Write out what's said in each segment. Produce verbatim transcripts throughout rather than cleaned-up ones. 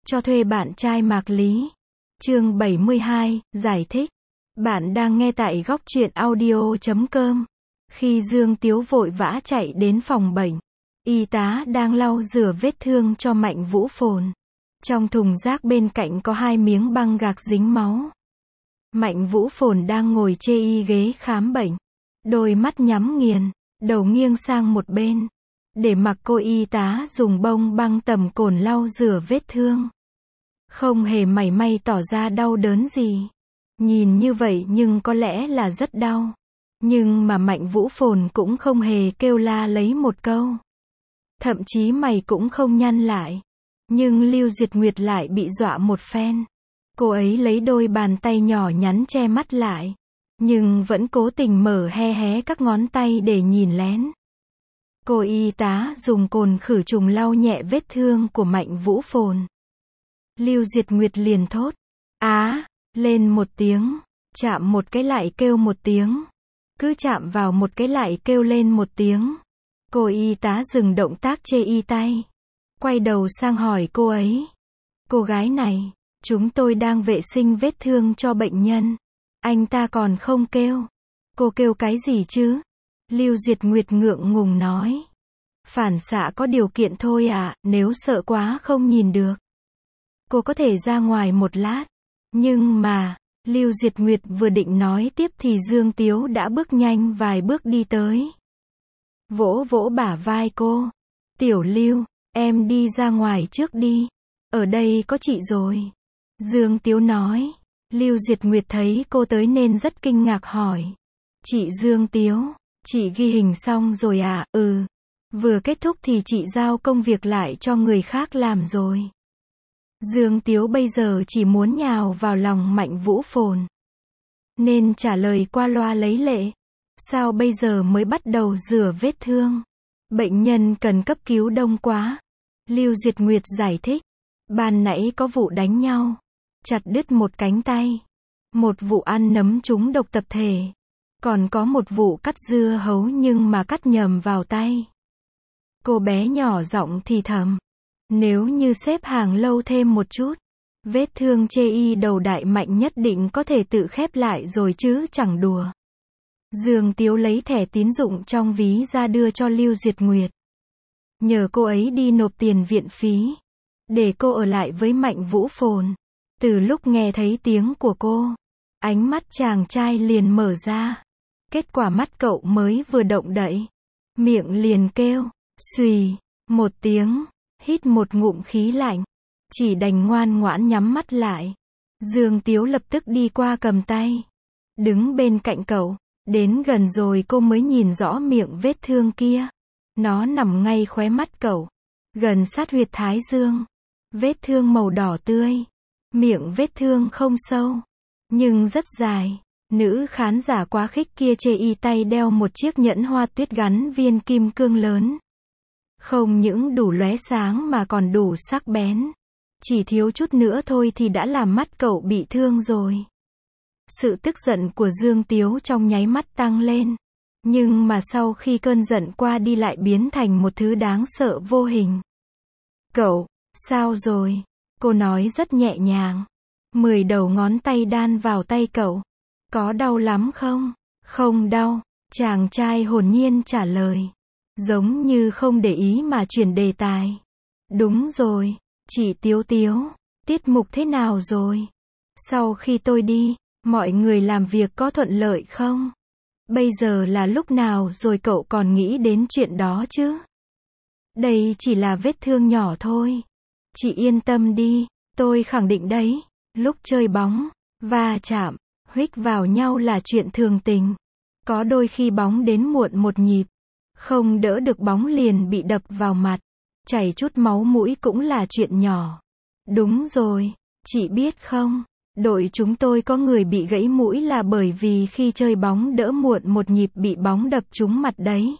Cho thuê bạn trai Mạc Lý. Chương bảy mươi hai, giải thích. Bạn đang nghe tại góc truyện audio chấm com. Khi Dương Tiếu vội vã chạy đến phòng bệnh, y tá đang lau rửa vết thương cho Mạnh Vũ Phồn. Trong thùng rác bên cạnh có hai miếng băng gạc dính máu. Mạnh Vũ Phồn đang ngồi chê y ghế khám bệnh. Đôi mắt nhắm nghiền, đầu nghiêng sang một bên. Để mặc cô y tá dùng bông băng tẩm cồn lau rửa vết thương. Không hề mảy may tỏ ra đau đớn gì. Nhìn như vậy nhưng có lẽ là rất đau. Nhưng mà Mạnh Vũ Phồn cũng không hề kêu la lấy một câu. Thậm chí mày cũng không nhăn lại. Nhưng Lưu Duyệt Nguyệt lại bị dọa một phen. Cô ấy lấy đôi bàn tay nhỏ nhắn che mắt lại. Nhưng vẫn cố tình mở hé hé các ngón tay để nhìn lén. Cô y tá dùng cồn khử trùng lau nhẹ vết thương của Mạnh Vũ Phồn. Lưu Duyệt Nguyệt liền thốt. Á, lên một tiếng. Chạm một cái lại kêu một tiếng. Cứ chạm vào một cái lại kêu lên một tiếng. Cô y tá dừng động tác chê y tay. Quay đầu sang hỏi cô ấy. Cô gái này, chúng tôi đang vệ sinh vết thương cho bệnh nhân. Anh ta còn không kêu. Cô kêu cái gì chứ? Lưu Duyệt Nguyệt ngượng ngùng nói. Phản xạ có điều kiện thôi ạ, à, nếu sợ quá không nhìn được. Cô có thể ra ngoài một lát. Nhưng mà, Lưu Duyệt Nguyệt vừa định nói tiếp thì Dương Tiếu đã bước nhanh vài bước đi tới. Vỗ vỗ bả vai cô. Tiểu Lưu, em đi ra ngoài trước đi. Ở đây có chị rồi. Dương Tiếu nói. Lưu Duyệt Nguyệt thấy cô tới nên rất kinh ngạc hỏi. Chị Dương Tiếu, chị ghi hình xong rồi à? Ừ. Vừa kết thúc thì chị giao công việc lại cho người khác làm rồi. Dương Tiếu bây giờ chỉ muốn nhào vào lòng Mạnh Vũ Phồn. Nên trả lời qua loa lấy lệ. Sao bây giờ mới bắt đầu rửa vết thương? Bệnh nhân cần cấp cứu đông quá. Lưu Duyệt Nguyệt giải thích. Ban nãy có vụ đánh nhau. Chặt đứt một cánh tay. Một vụ ăn nấm trúng độc tập thể. Còn có một vụ cắt dưa hấu nhưng mà cắt nhầm vào tay. Cô bé nhỏ giọng thì thầm. Nếu như xếp hàng lâu thêm một chút, vết thương chê y đầu đại Mạnh nhất định có thể tự khép lại rồi chứ chẳng đùa. Dương Tiếu lấy thẻ tín dụng trong ví ra đưa cho Lưu Duyệt Nguyệt. Nhờ cô ấy đi nộp tiền viện phí. Để cô ở lại với Mạnh Vũ Phồn. Từ lúc nghe thấy tiếng của cô, ánh mắt chàng trai liền mở ra. Kết quả mắt cậu mới vừa động đậy. Miệng liền kêu, xùy, một tiếng. Hít một ngụm khí lạnh. Chỉ đành ngoan ngoãn nhắm mắt lại. Dương Tiếu lập tức đi qua cầm tay. Đứng bên cạnh cậu. Đến gần rồi cô mới nhìn rõ miệng vết thương kia. Nó nằm ngay khóe mắt cậu. Gần sát huyệt thái dương. Vết thương màu đỏ tươi. Miệng vết thương không sâu. Nhưng rất dài. Nữ khán giả quá khích kia chê y tay đeo một chiếc nhẫn hoa tuyết gắn viên kim cương lớn. Không những đủ lóe sáng mà còn đủ sắc bén. Chỉ thiếu chút nữa thôi thì đã làm mắt cậu bị thương rồi. Sự tức giận của Dương Tiếu trong nháy mắt tăng lên. Nhưng mà sau khi cơn giận qua đi lại biến thành một thứ đáng sợ vô hình. Cậu, sao rồi? Cô nói rất nhẹ nhàng. Mười đầu ngón tay đan vào tay cậu. Có đau lắm không? Không đau. Chàng trai hồn nhiên trả lời. Giống như không để ý mà chuyển đề tài. Đúng rồi, chị Tiếu Tiếu, tiết mục thế nào rồi? Sau khi tôi đi, mọi người làm việc có thuận lợi không? Bây giờ là lúc nào rồi cậu còn nghĩ đến chuyện đó chứ? Đây chỉ là vết thương nhỏ thôi. Chị yên tâm đi, tôi khẳng định đấy. Lúc chơi bóng, va chạm, huých vào nhau là chuyện thường tình. Có đôi khi bóng đến muộn một nhịp. Không đỡ được bóng liền bị đập vào mặt. Chảy chút máu mũi cũng là chuyện nhỏ. Đúng rồi, chị biết không? Đội chúng tôi có người bị gãy mũi là bởi vì khi chơi bóng đỡ muộn một nhịp bị bóng đập trúng mặt đấy.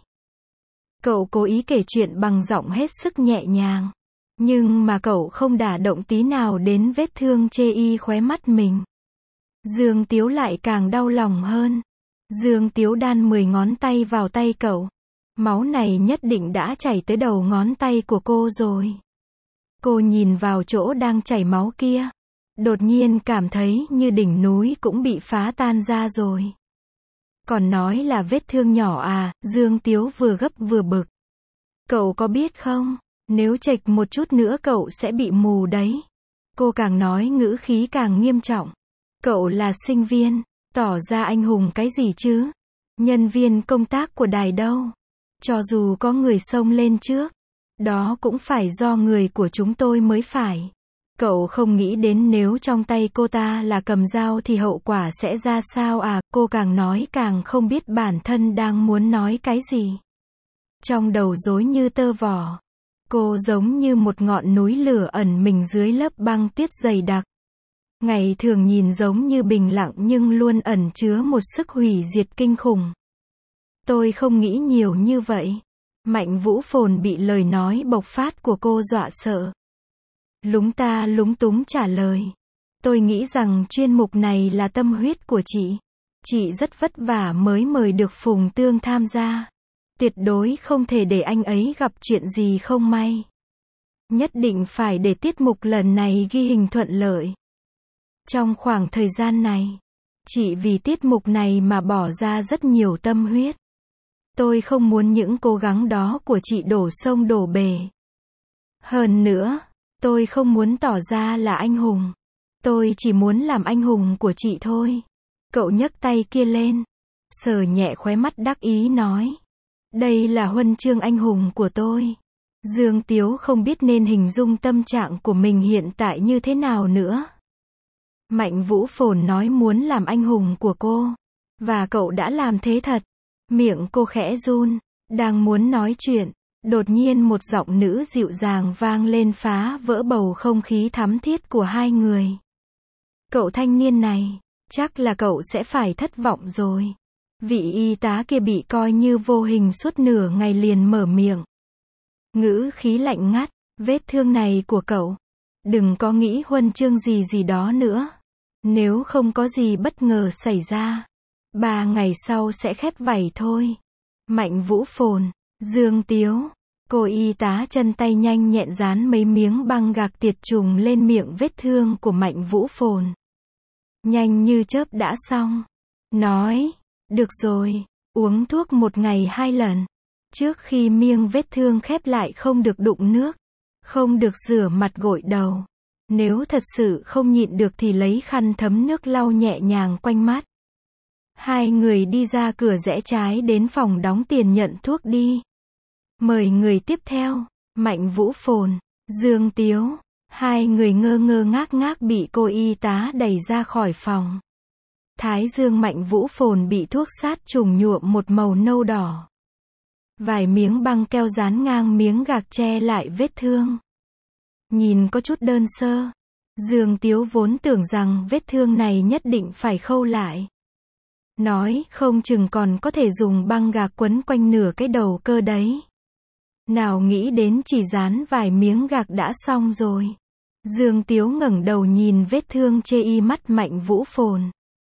Cậu cố ý kể chuyện bằng giọng hết sức nhẹ nhàng. Nhưng mà cậu không đả động tí nào đến vết thương chê y khóe mắt mình. Dương Tiếu lại càng đau lòng hơn. Dương Tiếu đan mười ngón tay vào tay cậu. Máu này nhất định đã chảy tới đầu ngón tay của cô rồi. Cô nhìn vào chỗ đang chảy máu kia. Đột nhiên cảm thấy như đỉnh núi cũng bị phá tan ra rồi. Còn nói là vết thương nhỏ à, Dương Tiếu vừa gấp vừa bực. Cậu có biết không, nếu chệch một chút nữa cậu sẽ bị mù đấy. Cô càng nói ngữ khí càng nghiêm trọng. Cậu là sinh viên, tỏ ra anh hùng cái gì chứ? Nhân viên công tác của đài đâu? Cho dù có người xông lên trước, đó cũng phải do người của chúng tôi mới phải. Cậu không nghĩ đến nếu trong tay cô ta là cầm dao thì hậu quả sẽ ra sao à? Cô càng nói càng không biết bản thân đang muốn nói cái gì. Trong đầu rối như tơ vò. Cô giống như một ngọn núi lửa ẩn mình dưới lớp băng tuyết dày đặc. Ngày thường nhìn giống như bình lặng nhưng luôn ẩn chứa một sức hủy diệt kinh khủng. Tôi không nghĩ nhiều như vậy. Mạnh Vũ Phồn bị lời nói bộc phát của cô dọa sợ. Lúng ta lúng túng trả lời. Tôi nghĩ rằng chuyên mục này là tâm huyết của chị. Chị rất vất vả mới mời được Phùng Tương tham gia. Tuyệt đối không thể để anh ấy gặp chuyện gì không may. Nhất định phải để tiết mục lần này ghi hình thuận lợi. Trong khoảng thời gian này, chị vì tiết mục này mà bỏ ra rất nhiều tâm huyết. Tôi không muốn những cố gắng đó của chị đổ sông đổ bể. Hơn nữa, tôi không muốn tỏ ra là anh hùng. Tôi chỉ muốn làm anh hùng của chị thôi. Cậu nhấc tay kia lên, sờ nhẹ khóe mắt đắc ý nói. Đây là huân chương anh hùng của tôi. Dương Tiếu không biết nên hình dung tâm trạng của mình hiện tại như thế nào nữa. Mạnh Vũ Phồn nói muốn làm anh hùng của cô. Và cậu đã làm thế thật. Miệng cô khẽ run, đang muốn nói chuyện. Đột nhiên một giọng nữ dịu dàng vang lên phá vỡ bầu không khí thắm thiết của hai người. Cậu thanh niên này, chắc là cậu sẽ phải thất vọng rồi. Vị y tá kia bị coi như vô hình suốt nửa ngày liền mở miệng. Ngữ khí lạnh ngắt, vết thương này của cậu. Đừng có nghĩ huân chương gì gì đó nữa. Nếu không có gì bất ngờ xảy ra, ba ngày sau sẽ khép vảy thôi. Mạnh Vũ Phồn, Dương Tiếu. Cô y tá chân tay nhanh nhẹn dán mấy miếng băng gạc tiệt trùng lên miệng vết thương của Mạnh Vũ Phồn. Nhanh như chớp đã xong. Nói, được rồi, uống thuốc một ngày hai lần. Trước khi miếng vết thương khép lại không được đụng nước. Không được rửa mặt gội đầu. Nếu thật sự không nhịn được thì lấy khăn thấm nước lau nhẹ nhàng quanh mắt. Hai người đi ra cửa rẽ trái đến phòng đóng tiền nhận thuốc đi. Mời người tiếp theo, Mạnh Vũ Phồn, Dương Tiếu. Hai người ngơ ngơ ngác ngác bị cô y tá đẩy ra khỏi phòng. Thái dương Mạnh Vũ Phồn bị thuốc sát trùng nhuộm một màu nâu đỏ. Vài miếng băng keo dán ngang miếng gạc che lại vết thương. Nhìn có chút đơn sơ. Dương Tiếu vốn tưởng rằng vết thương này nhất định phải khâu lại. Nói không chừng còn có thể dùng băng gạc quấn quanh nửa cái đầu cơ đấy. Nào nghĩ đến chỉ dán vài miếng gạc đã xong rồi. Dương Tiếu ngẩng đầu nhìn vết thương chê y mắt Mạnh Vũ Phồn.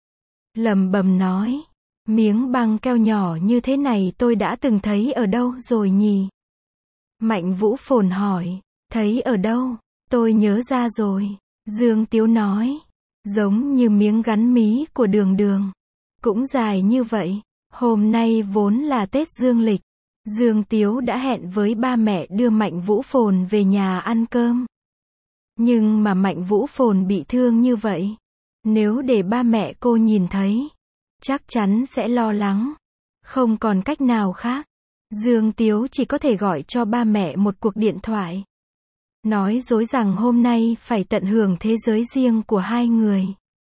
Lẩm bẩm nói. Miếng băng keo nhỏ như thế này tôi đã từng thấy ở đâu rồi nhỉ? Mạnh Vũ Phồn hỏi. Thấy ở đâu? Tôi nhớ ra rồi. Dương Tiếu nói. Giống như miếng gắn mí của Đường Đường. Cũng dài như vậy. Hôm nay vốn là Tết Dương lịch. Dương Tiếu đã hẹn với ba mẹ đưa Mạnh Vũ Phồn về nhà ăn cơm. Nhưng mà Mạnh Vũ Phồn bị thương như vậy. Nếu để ba mẹ cô nhìn thấy, chắc chắn sẽ lo lắng. Không còn cách nào khác. Dương Tiếu chỉ có thể gọi cho ba mẹ một cuộc điện thoại. Nói dối rằng hôm nay phải tận hưởng thế giới riêng của hai người.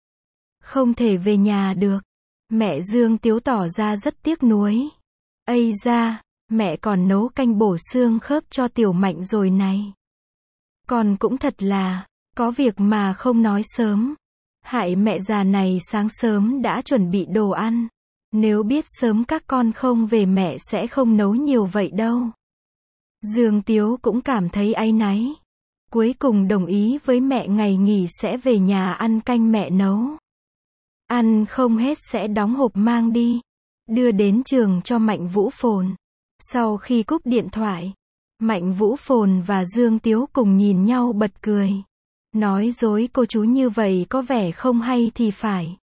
Không thể về nhà được. Mẹ Dương Tiếu tỏ ra rất tiếc nuối. Ây da, mẹ còn nấu canh bổ xương khớp cho Tiểu Mạnh rồi này. Con cũng thật là, có việc mà không nói sớm. Hại mẹ già này sáng sớm đã chuẩn bị đồ ăn. Nếu biết sớm các con không về mẹ sẽ không nấu nhiều vậy đâu. Dương Tiếu cũng cảm thấy áy náy. Cuối cùng đồng ý với mẹ ngày nghỉ sẽ về nhà ăn canh mẹ nấu. Ăn không hết sẽ đóng hộp mang đi. Đưa đến trường cho Mạnh Vũ Phồn. Sau khi cúp điện thoại, Mạnh Vũ Phồn và Dương Tiếu cùng nhìn nhau bật cười. Nói dối cô chú như vậy có vẻ không hay thì phải.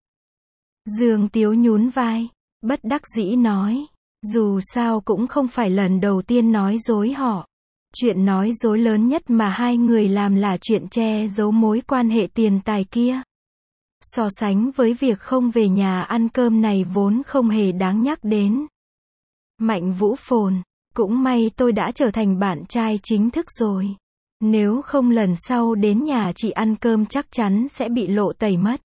Dương Tiếu nhún vai, bất đắc dĩ nói. Dù sao cũng không phải lần đầu tiên nói dối họ. Chuyện nói dối lớn nhất mà hai người làm là chuyện che giấu mối quan hệ tiền tài kia. So sánh với việc không về nhà ăn cơm này vốn không hề đáng nhắc đến. Mạnh Vũ Phồn, cũng may tôi đã trở thành bạn trai chính thức rồi. Nếu không lần sau đến nhà chị ăn cơm chắc chắn sẽ bị lộ tẩy mất.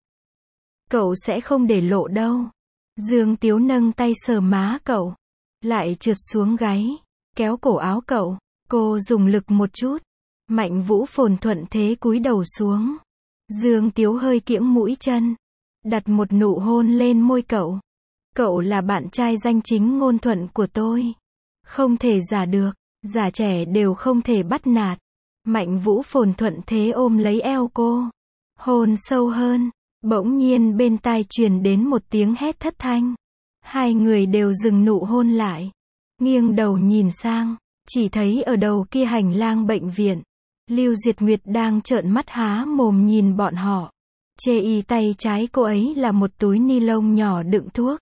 Cậu sẽ không để lộ đâu. Dương Tiếu nâng tay sờ má cậu, lại trượt xuống gáy, kéo cổ áo cậu. Cô dùng lực một chút. Mạnh Vũ Phồn thuận thế cúi đầu xuống. Dương Tiếu hơi kiễng mũi chân, đặt một nụ hôn lên môi cậu. Cậu là bạn trai danh chính ngôn thuận của tôi. Không thể giả được, già trẻ đều không thể bắt nạt. Mạnh Vũ Phồn thuận thế ôm lấy eo cô. Hôn sâu hơn. Bỗng nhiên bên tai truyền đến một tiếng hét thất thanh. Hai người đều dừng nụ hôn lại. Nghiêng đầu nhìn sang, chỉ thấy ở đầu kia hành lang bệnh viện, Lưu Diệt Nguyệt đang trợn mắt há mồm nhìn bọn họ. Chê y tay trái cô ấy là một túi ni lông nhỏ đựng thuốc.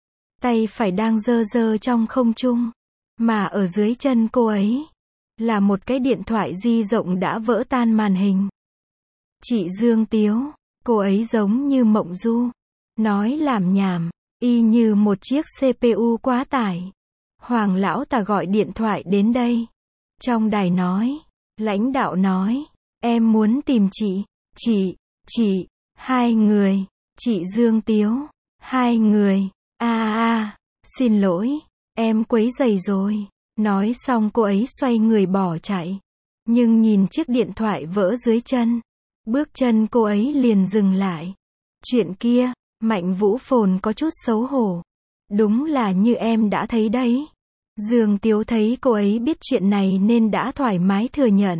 Tay phải đang giơ giơ trong không trung. Mà ở dưới chân cô ấy là một cái điện thoại di động đã vỡ tan màn hình. Chị Dương Tiếu, cô ấy giống như mộng du. Nói làm nhảm, y như một chiếc xê pê u quá tải. Hoàng lão ta gọi điện thoại đến đây. Trong đài nói, lãnh đạo nói, em muốn tìm chị, chị, chị, hai người, chị Dương Tiếu, hai người, a à, a, à, xin lỗi, em quấy rầy rồi. Nói xong cô ấy xoay người bỏ chạy. Nhưng nhìn chiếc điện thoại vỡ dưới chân, bước chân cô ấy liền dừng lại. Chuyện kia, Mạnh Vũ Phồn có chút xấu hổ. Đúng là như em đã thấy đấy. Dương Tiếu thấy cô ấy biết chuyện này nên đã thoải mái thừa nhận.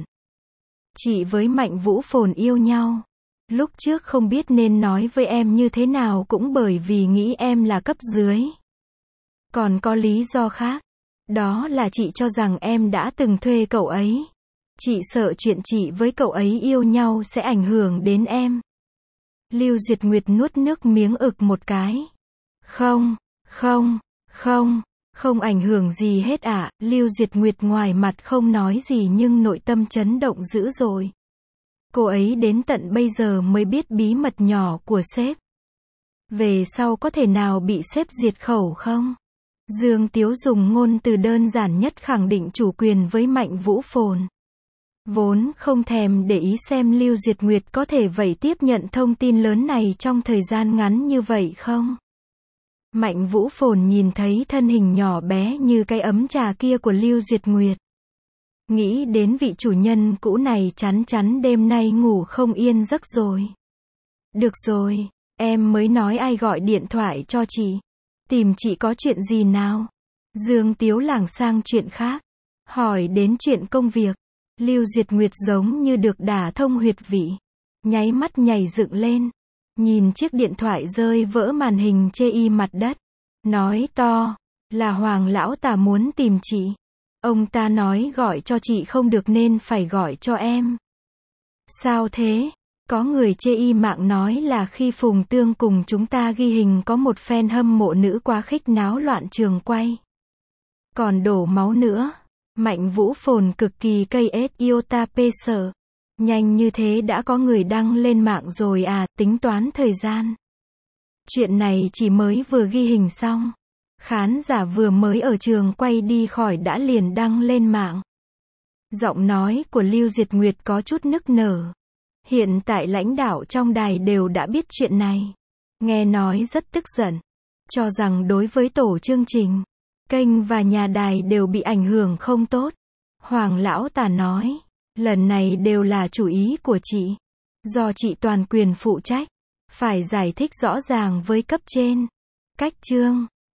Chị với Mạnh Vũ Phồn yêu nhau. Lúc trước không biết nên nói với em như thế nào cũng bởi vì nghĩ em là cấp dưới. Còn có lý do khác. Đó là chị cho rằng em đã từng thuê cậu ấy. Chị sợ chuyện chị với cậu ấy yêu nhau sẽ ảnh hưởng đến em. Lưu Diệt Nguyệt nuốt nước miếng ực một cái. Không, không, không, không ảnh hưởng gì hết ạ. À. Lưu Diệt Nguyệt ngoài mặt không nói gì nhưng nội tâm chấn động dữ dội. Cô ấy đến tận bây giờ mới biết bí mật nhỏ của sếp. Về sau có thể nào bị sếp diệt khẩu không? Dương Tiếu dùng ngôn từ đơn giản nhất khẳng định chủ quyền với Mạnh Vũ Phồn. Vốn không thèm để ý xem Lưu Diệt Nguyệt có thể vậy tiếp nhận thông tin lớn này trong thời gian ngắn như vậy không? Mạnh Vũ Phồn nhìn thấy thân hình nhỏ bé như cái ấm trà kia của Lưu Diệt Nguyệt. Nghĩ đến vị chủ nhân cũ này chắn chắn đêm nay ngủ không yên giấc rồi. Được rồi, em mới nói ai gọi điện thoại cho chị. Tìm chị có chuyện gì nào? Dương Tiếu lảng sang chuyện khác. Hỏi đến chuyện công việc. Lưu Diệt Nguyệt giống như được đả thông huyệt vị. Nháy mắt nhảy dựng lên. Nhìn chiếc điện thoại rơi vỡ màn hình chê y mặt đất. Nói to. Là Hoàng lão ta muốn tìm chị. Ông ta nói gọi cho chị không được nên phải gọi cho em. Sao thế? Có người chê y mạng nói là khi Phùng Tương cùng chúng ta ghi hình có một fan hâm mộ nữ quá khích náo loạn trường quay. Còn đổ máu nữa. Mạnh Vũ Phồn cực kỳ cây ết iota pê sở. Nhanh như thế đã có người đăng lên mạng rồi à, tính toán thời gian. Chuyện này chỉ mới vừa ghi hình xong. Khán giả vừa mới ở trường quay đi khỏi đã liền đăng lên mạng. Giọng nói của Lưu Diệt Nguyệt có chút nức nở. Hiện tại lãnh đạo trong đài đều đã biết chuyện này. Nghe nói rất tức giận. Cho rằng đối với tổ chương trình, kênh và nhà đài đều bị ảnh hưởng không tốt. Hoàng lão tả nói, lần này đều là chủ ý của chị. Do chị toàn quyền phụ trách. Phải giải thích rõ ràng với cấp trên. Cách chương